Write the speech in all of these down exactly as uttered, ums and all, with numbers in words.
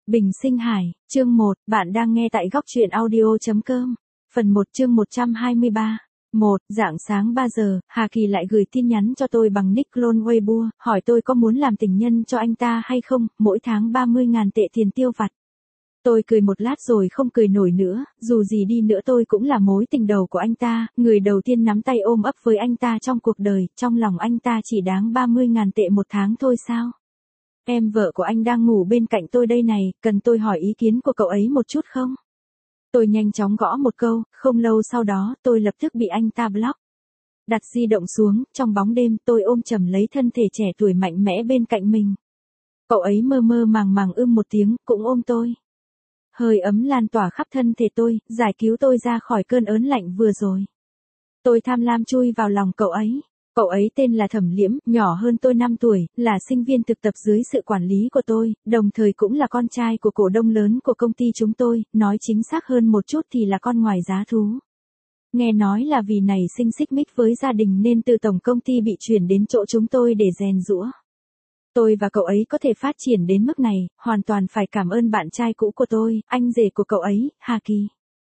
Bình Sinh Hải, chương một, bạn đang nghe tại góc truyện audio.com. Phần một chương một trăm hai mươi ba. một. Rạng sáng ba giờ, Hà Kỳ lại gửi tin nhắn cho tôi bằng nick clone Weibo, hỏi tôi có muốn làm tình nhân cho anh ta hay không, mỗi tháng ba mươi ngàn tệ tiền tiêu vặt. Tôi cười một lát rồi không cười nổi nữa, dù gì đi nữa tôi cũng là mối tình đầu của anh ta, người đầu tiên nắm tay ôm ấp với anh ta trong cuộc đời, trong lòng anh ta chỉ đáng ba mươi ngàn tệ một tháng thôi sao? Em vợ của anh đang ngủ bên cạnh tôi đây này, cần tôi hỏi ý kiến của cậu ấy một chút không? Tôi nhanh chóng gõ một câu, không lâu sau đó tôi lập tức bị anh ta block. Đặt di động xuống, trong bóng đêm tôi ôm chầm lấy thân thể trẻ tuổi mạnh mẽ bên cạnh mình. Cậu ấy mơ mơ màng màng ưm một tiếng, cũng ôm tôi. Hơi ấm lan tỏa khắp thân thể tôi, giải cứu tôi ra khỏi cơn ớn lạnh vừa rồi. Tôi tham lam chui vào lòng cậu ấy. Cậu ấy tên là Thẩm Liễm, nhỏ hơn tôi năm tuổi, là sinh viên thực tập dưới sự quản lý của tôi, đồng thời cũng là con trai của cổ đông lớn của công ty chúng tôi, nói chính xác hơn một chút thì là con ngoài giá thú. Nghe nói là vì này sinh xích mích với gia đình nên từ tổng công ty bị chuyển đến chỗ chúng tôi để rèn giũa. Tôi và cậu ấy có thể phát triển đến mức này, hoàn toàn phải cảm ơn bạn trai cũ của tôi, anh rể của cậu ấy, Hà Kỳ.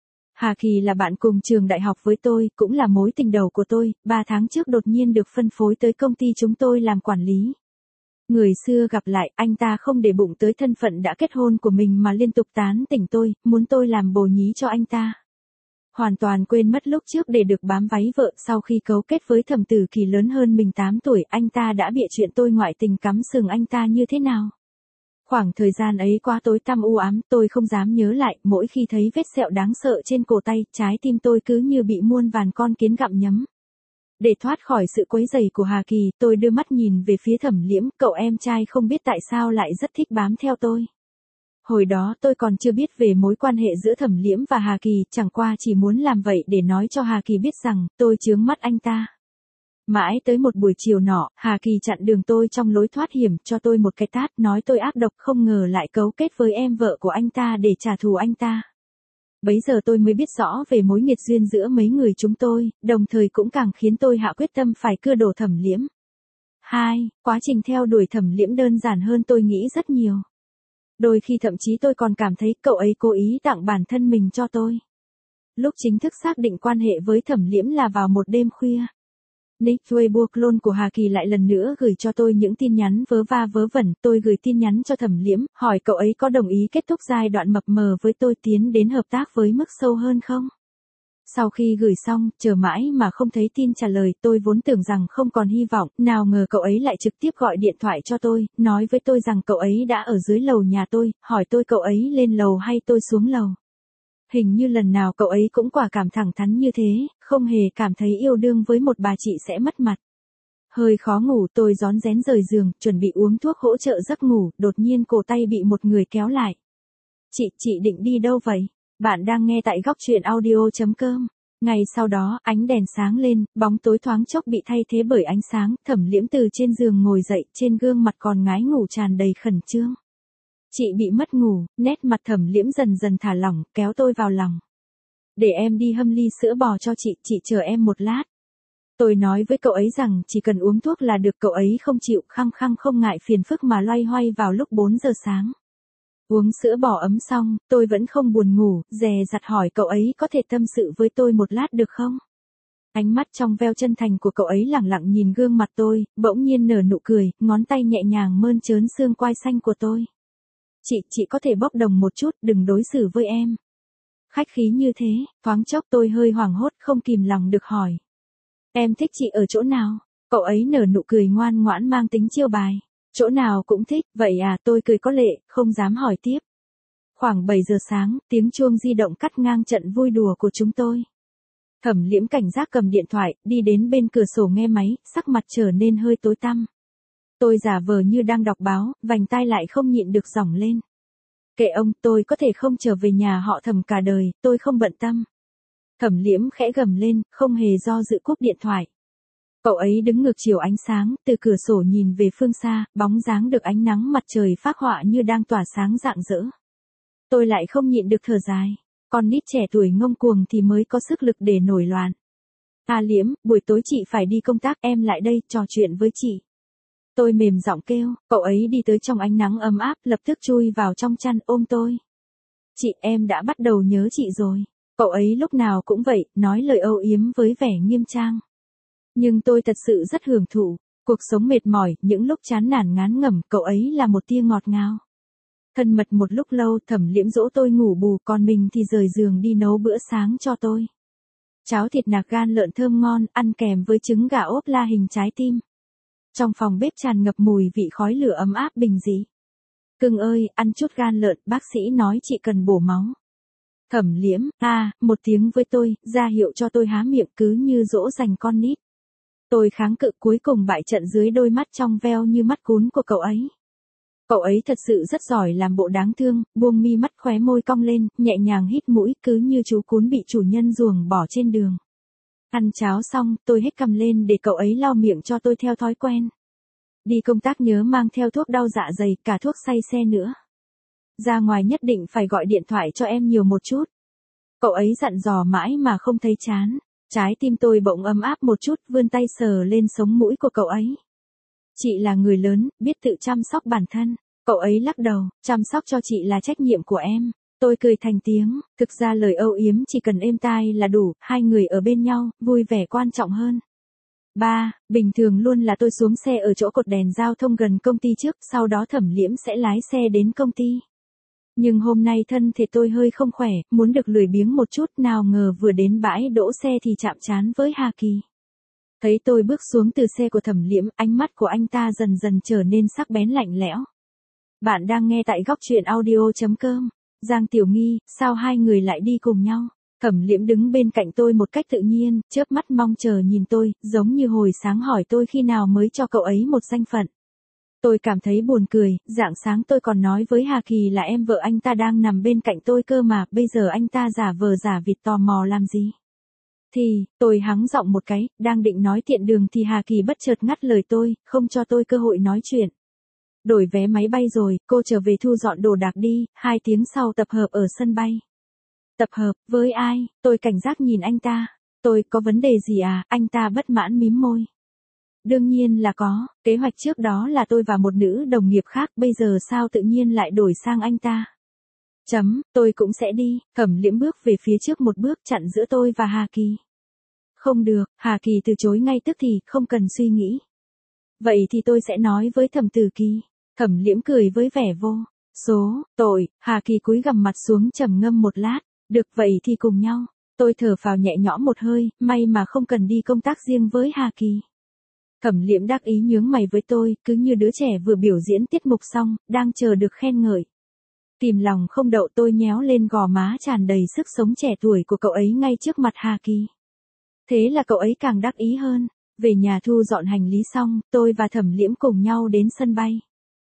Hà Kỳ là bạn cùng trường đại học với tôi, cũng là mối tình đầu của tôi, ba tháng trước đột nhiên được phân phối tới công ty chúng tôi làm quản lý. Người xưa gặp lại, anh ta không để bụng tới thân phận đã kết hôn của mình mà liên tục tán tỉnh tôi, muốn tôi làm bồ nhí cho anh ta. Hoàn toàn quên mất lúc trước để được bám váy vợ, sau khi cấu kết với Thẩm Tử Kỳ lớn hơn mình tám tuổi, anh ta đã bịa chuyện tôi ngoại tình cắm sừng anh ta như thế nào. Khoảng thời gian ấy quá tối tăm u ám, tôi không dám nhớ lại, mỗi khi thấy vết sẹo đáng sợ trên cổ tay, trái tim tôi cứ như bị muôn vàn con kiến gặm nhấm. Để thoát khỏi sự quấy rầy của Hà Kỳ, tôi đưa mắt nhìn về phía Thẩm Liễm, cậu em trai không biết tại sao lại rất thích bám theo tôi. Hồi đó tôi còn chưa biết về mối quan hệ giữa Thẩm Liễm và Hà Kỳ, chẳng qua chỉ muốn làm vậy để nói cho Hà Kỳ biết rằng, tôi chướng mắt anh ta. Mãi tới một buổi chiều nọ, Hà Kỳ chặn đường tôi trong lối thoát hiểm, cho tôi một cái tát, nói tôi ác độc, không ngờ lại cấu kết với em vợ của anh ta để trả thù anh ta. Bấy giờ tôi mới biết rõ về mối nghiệt duyên giữa mấy người chúng tôi, đồng thời cũng càng khiến tôi hạ quyết tâm phải cưa đổ Thẩm Liễm. hai. Quá trình theo đuổi Thẩm Liễm đơn giản hơn tôi nghĩ rất nhiều. Đôi khi thậm chí tôi còn cảm thấy cậu ấy cố ý tặng bản thân mình cho tôi. Lúc chính thức xác định quan hệ với Thẩm Liễm là vào một đêm khuya. Nick Weibo clone của Hà Kỳ lại lần nữa gửi cho tôi những tin nhắn vớ va vớ vẩn, tôi gửi tin nhắn cho Thẩm Liễm, hỏi cậu ấy có đồng ý kết thúc giai đoạn mập mờ với tôi tiến đến hợp tác với mức sâu hơn không? Sau khi gửi xong, chờ mãi mà không thấy tin trả lời, tôi vốn tưởng rằng không còn hy vọng, nào ngờ cậu ấy lại trực tiếp gọi điện thoại cho tôi, nói với tôi rằng cậu ấy đã ở dưới lầu nhà tôi, hỏi tôi cậu ấy lên lầu hay tôi xuống lầu. Hình như lần nào cậu ấy cũng quả cảm thẳng thắn như thế, không hề cảm thấy yêu đương với một bà chị sẽ mất mặt. Hơi khó ngủ, tôi rón rén rời giường, chuẩn bị uống thuốc hỗ trợ giấc ngủ, đột nhiên cổ tay bị một người kéo lại. Chị, chị định đi đâu vậy? Bạn đang nghe tại góc truyện audio.com. Ngày sau đó, ánh đèn sáng lên, bóng tối thoáng chốc bị thay thế bởi ánh sáng, Thẩm Liễm từ trên giường ngồi dậy, trên gương mặt còn ngái ngủ tràn đầy khẩn trương. Chị bị mất ngủ, nét mặt Thẩm Liễm dần dần thả lỏng, kéo tôi vào lòng. Để em đi hâm ly sữa bò cho chị, chị chờ em một lát. Tôi nói với cậu ấy rằng chỉ cần uống thuốc là được, cậu ấy không chịu, khăng khăng không ngại phiền phức mà loay hoay vào lúc bốn giờ sáng. Uống sữa bò ấm xong, tôi vẫn không buồn ngủ, dè dặt hỏi cậu ấy có thể tâm sự với tôi một lát được không? Ánh mắt trong veo chân thành của cậu ấy lẳng lặng nhìn gương mặt tôi, bỗng nhiên nở nụ cười, ngón tay nhẹ nhàng mơn trớn xương quai xanh của tôi. Chị, chị có thể bốc đồng một chút, đừng đối xử với em. Khách khí như thế, thoáng chốc tôi hơi hoảng hốt, không kìm lòng được hỏi. Em thích chị ở chỗ nào? Cậu ấy nở nụ cười ngoan ngoãn mang tính chiêu bài. Chỗ nào cũng thích, vậy à, tôi cười có lệ, không dám hỏi tiếp. Khoảng bảy giờ sáng, tiếng chuông di động cắt ngang trận vui đùa của chúng tôi. Thẩm Liễm cảnh giác cầm điện thoại, đi đến bên cửa sổ nghe máy, sắc mặt trở nên hơi tối tăm. Tôi giả vờ như đang đọc báo, vành tai lại không nhịn được giỏng lên. Kệ ông, tôi có thể không trở về nhà họ Thẩm cả đời, tôi không bận tâm. Thẩm Liễm khẽ gầm lên, không hề do dự cúp điện thoại. Cậu ấy đứng ngược chiều ánh sáng, từ cửa sổ nhìn về phương xa, bóng dáng được ánh nắng mặt trời phác họa như đang tỏa sáng rạng rỡ. Tôi lại không nhịn được thở dài. Con nít trẻ tuổi ngông cuồng thì mới có sức lực để nổi loạn. À Liễm, buổi tối chị phải đi công tác, em lại đây, trò chuyện với chị. Tôi mềm giọng kêu, cậu ấy đi tới trong ánh nắng ấm áp, lập tức chui vào trong chăn ôm tôi. Chị, em đã bắt đầu nhớ chị rồi. Cậu ấy lúc nào cũng vậy, nói lời âu yếm với vẻ nghiêm trang. Nhưng tôi thật sự rất hưởng thụ. Cuộc sống mệt mỏi, những lúc chán nản ngán ngẩm, cậu ấy là một tia ngọt ngào. Thân mật một lúc lâu, Thẩm Liễm dỗ tôi ngủ bù, còn mình thì rời giường đi nấu bữa sáng cho tôi. Cháo thịt nạc gan lợn thơm ngon, ăn kèm với trứng gà ốp la hình trái tim. Trong phòng bếp tràn ngập mùi vị khói lửa ấm áp bình dị. Cưng ơi, ăn chút gan lợn, bác sĩ nói chị cần bổ máu. Thẩm Liễm, a, một tiếng với tôi, ra hiệu cho tôi há miệng cứ như dỗ dành con nít. Tôi kháng cự cuối cùng bại trận dưới đôi mắt trong veo như mắt cún của cậu ấy. Cậu ấy thật sự rất giỏi làm bộ đáng thương, buông mi mắt khóe môi cong lên, nhẹ nhàng hít mũi cứ như chú cún bị chủ nhân ruồng bỏ trên đường. Ăn cháo xong, tôi hét cằm lên để cậu ấy lau miệng cho tôi theo thói quen. Đi công tác nhớ mang theo thuốc đau dạ dày, cả thuốc say xe nữa. Ra ngoài nhất định phải gọi điện thoại cho em nhiều một chút. Cậu ấy dặn dò mãi mà không thấy chán. Trái tim tôi bỗng ấm áp một chút, vươn tay sờ lên sống mũi của cậu ấy. Chị là người lớn, biết tự chăm sóc bản thân. Cậu ấy lắc đầu, chăm sóc cho chị là trách nhiệm của em. Tôi cười thành tiếng, thực ra lời âu yếm chỉ cần êm tai là đủ, hai người ở bên nhau, vui vẻ quan trọng hơn. Ba, bình thường luôn là tôi xuống xe ở chỗ cột đèn giao thông gần công ty trước, sau đó Thẩm Liễm sẽ lái xe đến công ty. Nhưng hôm nay thân thể tôi hơi không khỏe, muốn được lười biếng một chút, nào ngờ vừa đến bãi đỗ xe thì chạm trán với Hà Kỳ. Thấy tôi bước xuống từ xe của Thẩm Liễm, ánh mắt của anh ta dần dần trở nên sắc bén lạnh lẽo. Bạn đang nghe tại góc truyện audio chấm com. Giang Tiểu Nghi, sao hai người lại đi cùng nhau? Thẩm Liễm đứng bên cạnh tôi một cách tự nhiên, chớp mắt mong chờ nhìn tôi, giống như hồi sáng hỏi tôi khi nào mới cho cậu ấy một danh phận. Tôi cảm thấy buồn cười, rạng sáng tôi còn nói với Hà Kỳ là em vợ anh ta đang nằm bên cạnh tôi cơ mà, bây giờ anh ta giả vờ giả vịt tò mò làm gì? Thì, tôi hắng giọng một cái, đang định nói tiện đường thì Hà Kỳ bất chợt ngắt lời tôi, không cho tôi cơ hội nói chuyện. Đổi vé máy bay rồi, cô trở về thu dọn đồ đạc đi, hai tiếng sau tập hợp ở sân bay. Tập hợp, với ai? Tôi cảnh giác nhìn anh ta. Tôi, có vấn đề gì à? Anh ta bất mãn mím môi. Đương nhiên là có, kế hoạch trước đó là tôi và một nữ đồng nghiệp khác, bây giờ sao tự nhiên lại đổi sang anh ta? Chấm, tôi cũng sẽ đi. Thẩm Liễm bước về phía trước một bước chặn giữa tôi và Hà Kỳ. Không được, Hà Kỳ từ chối ngay tức thì, không cần suy nghĩ. Vậy thì tôi sẽ nói với Thẩm Tử Kỳ. Thẩm Liễm cười với vẻ vô số tội. Hà Kỳ cúi gằm mặt xuống trầm ngâm một lát. Được, vậy thì cùng nhau. Tôi thở phào nhẹ nhõm một hơi, may mà không cần đi công tác riêng với Hà Kỳ. Thẩm Liễm đắc ý nhướng mày với tôi, cứ như đứa trẻ vừa biểu diễn tiết mục xong, đang chờ được khen ngợi. Tìm lòng không đậu, tôi nhéo lên gò má tràn đầy sức sống trẻ tuổi của cậu ấy ngay trước mặt Hà Kỳ. Thế là cậu ấy càng đắc ý hơn. Về nhà thu dọn hành lý xong, tôi và Thẩm Liễm cùng nhau đến sân bay.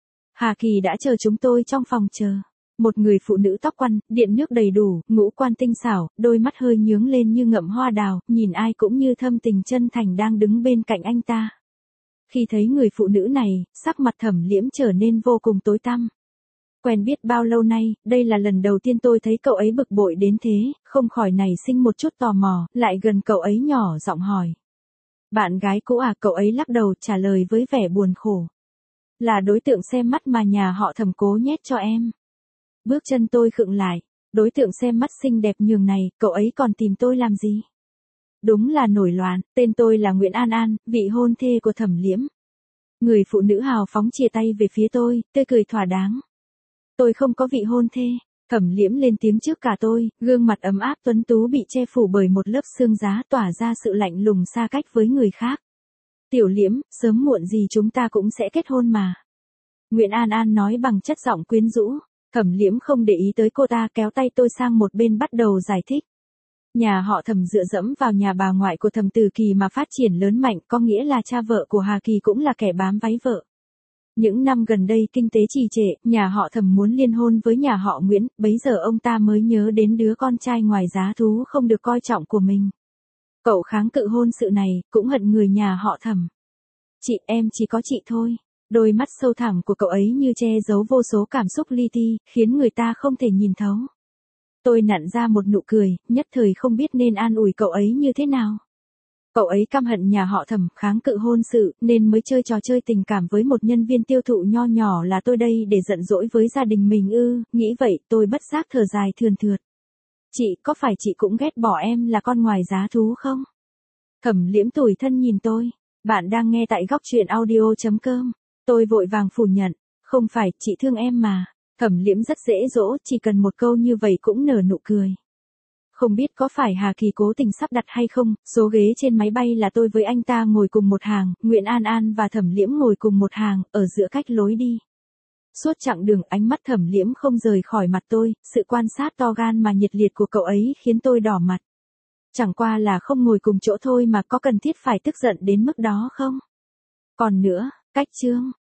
Hà Kỳ đã chờ chúng tôi trong phòng chờ. Một người phụ nữ tóc quăn, điện nước đầy đủ, ngũ quan tinh xảo, đôi mắt hơi nhướng lên như ngậm hoa đào, nhìn ai cũng như thâm tình chân thành đang đứng bên cạnh anh ta. Khi thấy người phụ nữ này, sắc mặt Thẩm Liễm trở nên vô cùng tối tăm. Quen biết bao lâu nay, đây là lần đầu tiên tôi thấy cậu ấy bực bội đến thế, không khỏi nảy sinh một chút tò mò, lại gần cậu ấy nhỏ giọng hỏi. Bạn gái cũ à? Cậu ấy lắc đầu trả lời với vẻ buồn khổ. Là đối tượng xem mắt mà nhà họ Thẩm cố nhét cho em. Bước chân tôi khựng lại, đối tượng xem mắt xinh đẹp nhường này, cậu ấy còn tìm tôi làm gì? Đúng là nổi loạn, tên tôi là Nguyễn An An, vị hôn thê của Thẩm Liễm. Người phụ nữ hào phóng chia tay về phía tôi, tươi cười thỏa đáng. Tôi không có vị hôn thê. Thẩm Liễm lên tiếng trước cả tôi, gương mặt ấm áp tuấn tú bị che phủ bởi một lớp xương giá tỏa ra sự lạnh lùng xa cách với người khác. Tiểu Liễm, sớm muộn gì chúng ta cũng sẽ kết hôn mà. Nguyễn An An nói bằng chất giọng quyến rũ. Thẩm Liễm không để ý tới cô ta, kéo tay tôi sang một bên bắt đầu giải thích. Nhà họ Thẩm dựa dẫm vào nhà bà ngoại của Thẩm Tử Kỳ mà phát triển lớn mạnh, có nghĩa là cha vợ của Hà Kỳ cũng là kẻ bám váy vợ. Những năm gần đây kinh tế trì trệ, nhà họ Thẩm muốn liên hôn với nhà họ Nguyễn, bấy giờ ông ta mới nhớ đến đứa con trai ngoài giá thú không được coi trọng của mình. Cậu kháng cự hôn sự này, cũng hận người nhà họ Thẩm. Chị, em chỉ có chị thôi. Đôi mắt sâu thẳm của cậu ấy như che giấu vô số cảm xúc li ti, khiến người ta không thể nhìn thấu. Tôi nặn ra một nụ cười, nhất thời không biết nên an ủi cậu ấy như thế nào. Cậu ấy căm hận nhà họ Thẩm, kháng cự hôn sự, nên mới chơi trò chơi tình cảm với một nhân viên tiêu thụ nho nhỏ là tôi đây để giận dỗi với gia đình mình ư, nghĩ vậy tôi bất giác thở dài thườn thượt. Chị, có phải chị cũng ghét bỏ em là con ngoài giá thú không? Thẩm Liễm tủi thân nhìn tôi. Bạn đang nghe tại góc truyện audio.com. Tôi vội vàng phủ nhận. Không phải, chị thương em mà. Thẩm Liễm rất dễ dỗ, chỉ cần một câu như vậy cũng nở nụ cười. Không biết có phải Hà Kỳ cố tình sắp đặt hay không, số ghế trên máy bay là tôi với anh ta ngồi cùng một hàng, Nguyễn An An và Thẩm Liễm ngồi cùng một hàng, ở giữa cách lối đi. Suốt chặng đường ánh mắt Thẩm Liễm không rời khỏi mặt tôi, sự quan sát to gan mà nhiệt liệt của cậu ấy khiến tôi đỏ mặt. Chẳng qua là không ngồi cùng chỗ thôi mà có cần thiết phải tức giận đến mức đó không? Còn nữa, cách chương.